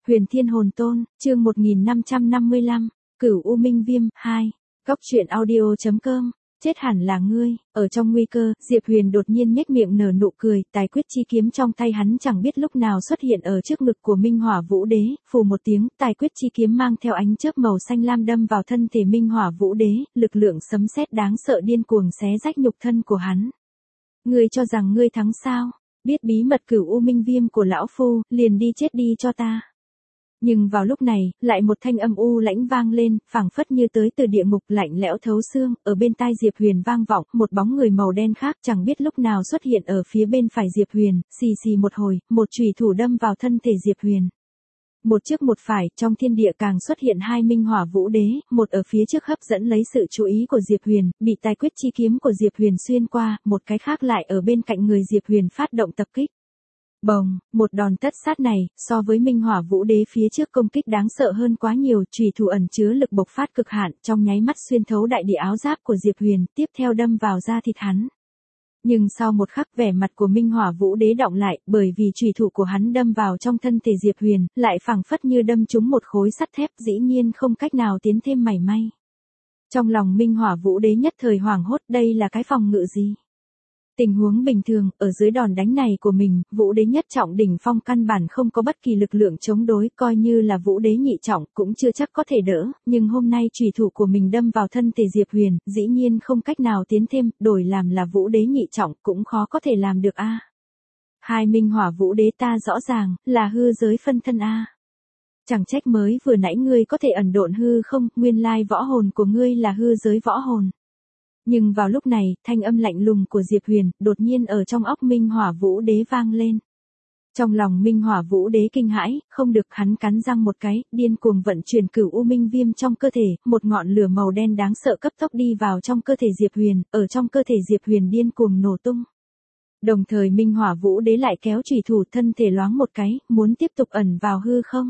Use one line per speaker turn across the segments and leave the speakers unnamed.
Huyền Thiên Hồn Tôn, chương 1555, Cửu U Minh Viêm, 2. Góc truyện audio.com. Chết hẳn là ngươi. Ở trong nguy cơ, Diệp Huyền đột nhiên nhếch miệng nở nụ cười, tài quyết chi kiếm trong tay hắn chẳng biết lúc nào xuất hiện ở trước ngực của Minh Hỏa Vũ Đế, phù một tiếng, tài quyết chi kiếm mang theo ánh chớp màu xanh lam đâm vào thân thể Minh Hỏa Vũ Đế, lực lượng sấm sét đáng sợ điên cuồng xé rách nhục thân của hắn. Ngươi cho rằng ngươi thắng sao? Biết bí mật Cửu U Minh Viêm của lão phu, liền đi chết đi cho ta. Nhưng vào lúc này, lại một thanh âm u lãnh vang lên, phảng phất như tới từ địa ngục, lạnh lẽo thấu xương, ở bên tai Diệp Huyền vang vọng, một bóng người màu đen khác chẳng biết lúc nào xuất hiện ở phía bên phải Diệp Huyền, xì xì một hồi, một chùy thủ đâm vào thân thể Diệp Huyền. Một trước một phải, trong thiên địa càng xuất hiện hai Minh Hỏa Vũ Đế, một ở phía trước hấp dẫn lấy sự chú ý của Diệp Huyền, bị tài quyết chi kiếm của Diệp Huyền xuyên qua, một cái khác lại ở bên cạnh người Diệp Huyền phát động tập kích. Bồng, một đòn tất sát này, so với Minh Hỏa Vũ Đế phía trước công kích đáng sợ hơn quá nhiều, chùy thủ ẩn chứa lực bộc phát cực hạn, trong nháy mắt xuyên thấu đại địa áo giáp của Diệp Huyền, tiếp theo đâm vào da thịt hắn. Nhưng sau một khắc vẻ mặt của Minh Hỏa Vũ Đế đọng lại, bởi vì chùy thủ của hắn đâm vào trong thân thể Diệp Huyền, lại phảng phất như đâm trúng một khối sắt thép, dĩ nhiên không cách nào tiến thêm mảy may. Trong lòng Minh Hỏa Vũ Đế nhất thời hoảng hốt, đây là cái phòng ngự gì? Tình huống bình thường, ở dưới đòn đánh này của mình, Vũ Đế nhất trọng đỉnh phong căn bản không có bất kỳ lực lượng chống đối, coi như là Vũ Đế nhị trọng cũng chưa chắc có thể đỡ, nhưng hôm nay chùy thủ của mình đâm vào thân thể Diệp Huyền, dĩ nhiên không cách nào tiến thêm, đổi làm là Vũ Đế nhị trọng cũng khó có thể làm được a. Hai Minh Hỏa Vũ Đế ta rõ ràng là hư giới phân thân a. Chẳng trách mới vừa nãy ngươi có thể ẩn độn hư không, nguyên lai võ hồn của ngươi là hư giới võ hồn. Nhưng vào lúc này, thanh âm lạnh lùng của Diệp Huyền, đột nhiên ở trong óc Minh Hỏa Vũ Đế vang lên. Trong lòng Minh Hỏa Vũ Đế kinh hãi, không được, hắn cắn răng một cái, điên cuồng vận chuyển Cửu U Minh Viêm trong cơ thể, một ngọn lửa màu đen đáng sợ cấp tốc đi vào trong cơ thể Diệp Huyền, ở trong cơ thể Diệp Huyền điên cuồng nổ tung. Đồng thời Minh Hỏa Vũ Đế lại kéo chùy thủ, thân thể loáng một cái, muốn tiếp tục ẩn vào hư không.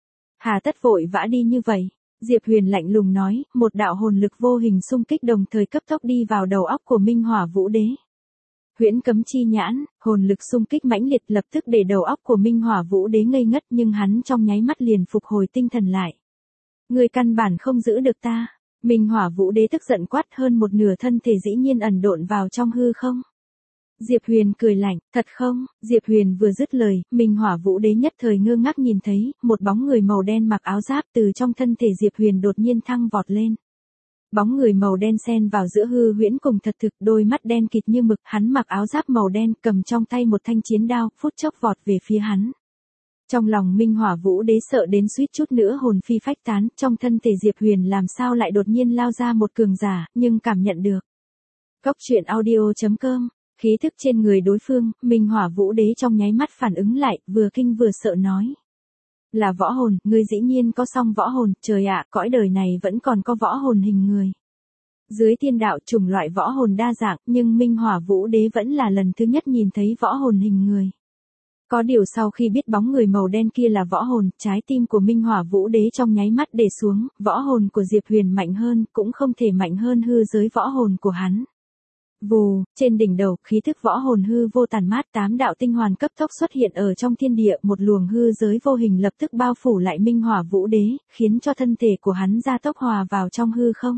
Hà tất vội vã đi như vậy? Diệp Huyền lạnh lùng nói, một đạo hồn lực vô hình xung kích đồng thời cấp tốc đi vào đầu óc của Minh Hỏa Vũ Đế. Huyễn Cấm Chi Nhãn, hồn lực xung kích mãnh liệt lập tức để đầu óc của Minh Hỏa Vũ Đế ngây ngất, nhưng hắn trong nháy mắt liền phục hồi tinh thần lại. Người căn bản không giữ được ta. Minh Hỏa Vũ Đế tức giận quát, hơn một nửa thân thể dĩ nhiên ẩn độn vào trong hư không. Diệp Huyền cười lạnh, thật không? Diệp Huyền vừa dứt lời, Minh Hỏa Vũ Đế nhất thời ngơ ngác nhìn thấy, một bóng người màu đen mặc áo giáp từ trong thân thể Diệp Huyền đột nhiên thăng vọt lên. Bóng người màu đen xen vào giữa hư huyễn cùng thật thực, đôi mắt đen kịt như mực, hắn mặc áo giáp màu đen, cầm trong tay một thanh chiến đao, phút chốc vọt về phía hắn. Trong lòng Minh Hỏa Vũ Đế sợ đến suýt chút nữa hồn phi phách tán, trong thân thể Diệp Huyền làm sao lại đột nhiên lao ra một cường giả, nhưng cảm nhận được. Góc truyện audio.com. Khí thức trên người đối phương, Minh Hỏa Vũ Đế trong nháy mắt phản ứng lại, vừa kinh vừa sợ nói. Là võ hồn, ngươi dĩ nhiên có song võ hồn, trời ạ, cõi đời này vẫn còn có võ hồn hình người. Dưới thiên đạo chủng loại võ hồn đa dạng, nhưng Minh Hỏa Vũ Đế vẫn là lần thứ nhất nhìn thấy võ hồn hình người. Có điều sau khi biết bóng người màu đen kia là võ hồn, trái tim của Minh Hỏa Vũ Đế trong nháy mắt để xuống, võ hồn của Diệp Huyền mạnh hơn, cũng không thể mạnh hơn hư giới võ hồn của hắn. Vù, trên đỉnh đầu, khí thức võ hồn hư vô tàn mát, 8 đạo tinh hoàn cấp tốc xuất hiện ở trong thiên địa, một luồng hư giới vô hình lập tức bao phủ lại Minh Hỏa Vũ Đế, khiến cho thân thể của hắn gia tốc hòa vào trong hư không.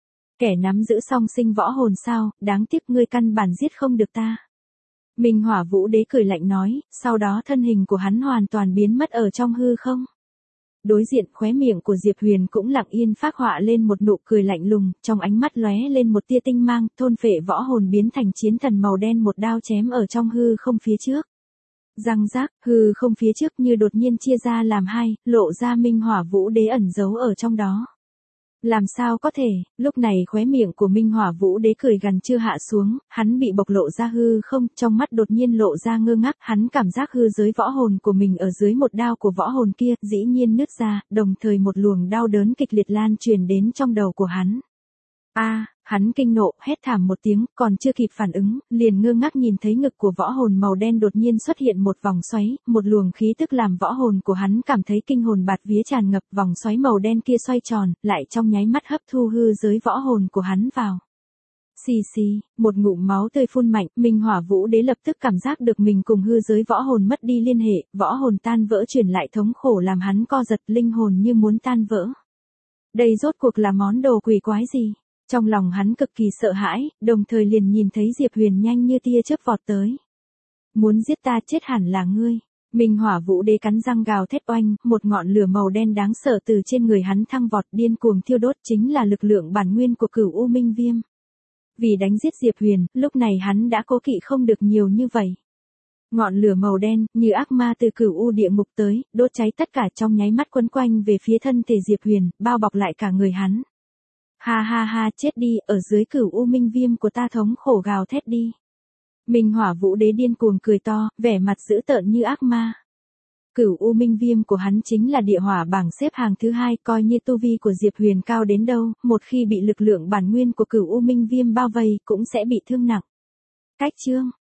Kẻ nắm giữ song sinh võ hồn sao, đáng tiếc ngươi căn bản giết không được ta. Minh Hỏa Vũ Đế cười lạnh nói, sau đó thân hình của hắn hoàn toàn biến mất ở trong hư không. Đối diện, khóe miệng của Diệp Huyền cũng lặng yên phác họa lên một nụ cười lạnh lùng, trong ánh mắt lóe lên một tia tinh mang, thôn phệ võ hồn biến thành chiến thần màu đen, một đao chém ở trong hư không phía trước. Răng rác, hư không phía trước như đột nhiên chia ra làm hai, lộ ra Minh Hỏa Vũ Đế ẩn giấu ở trong đó. Làm sao có thể? Lúc này khóe miệng của Minh Hỏa Vũ Đế cười gằn chưa hạ xuống, hắn bị bộc lộ ra hư không, trong mắt đột nhiên lộ ra ngơ ngác, hắn cảm giác hư giới võ hồn của mình ở dưới một đao của võ hồn kia, dĩ nhiên nứt ra, đồng thời một luồng đau đớn kịch liệt lan truyền đến trong đầu của hắn. Hắn kinh nộ, hét thảm một tiếng, còn chưa kịp phản ứng, liền ngơ ngác nhìn thấy ngực của võ hồn màu đen đột nhiên xuất hiện một vòng xoáy, một luồng khí tức làm võ hồn của hắn cảm thấy kinh hồn bạt vía tràn ngập, vòng xoáy màu đen kia xoay tròn, lại trong nháy mắt hấp thu hư giới võ hồn của hắn vào. Xì xì, một ngụm máu tươi phun mạnh, Minh Hỏa Vũ Đế lập tức cảm giác được mình cùng hư giới võ hồn mất đi liên hệ, võ hồn tan vỡ truyền lại thống khổ làm hắn co giật, linh hồn như muốn tan vỡ. Đây rốt cuộc là món đồ quỷ quái gì? Trong lòng hắn cực kỳ sợ hãi, đồng thời liền nhìn thấy Diệp Huyền nhanh như tia chớp vọt tới. Muốn giết ta chết hẳn là ngươi. Minh Hỏa Vũ Đế cắn răng gào thét oanh, một ngọn lửa màu đen đáng sợ từ trên người hắn thăng vọt điên cuồng thiêu đốt, chính là lực lượng bản nguyên của Cửu U Minh Viêm. Vì đánh giết Diệp Huyền, lúc này hắn đã cố kỵ không được nhiều như vậy. Ngọn lửa màu đen, như ác ma từ Cửu U địa ngục tới, đốt cháy tất cả trong nháy mắt quấn quanh về phía thân thể Diệp Huyền, bao bọc lại cả người hắn. Ha ha ha, chết đi, ở dưới Cửu U Minh Viêm của ta thống khổ gào thét đi. Minh Hỏa Vũ Đế điên cuồng cười to, vẻ mặt dữ tợn như ác ma. Cửu U Minh Viêm của hắn chính là địa hỏa bảng xếp hàng thứ 2, coi như tu vi của Diệp Huyền cao đến đâu, một khi bị lực lượng bản nguyên của Cửu U Minh Viêm bao vây cũng sẽ bị thương nặng. Cách chương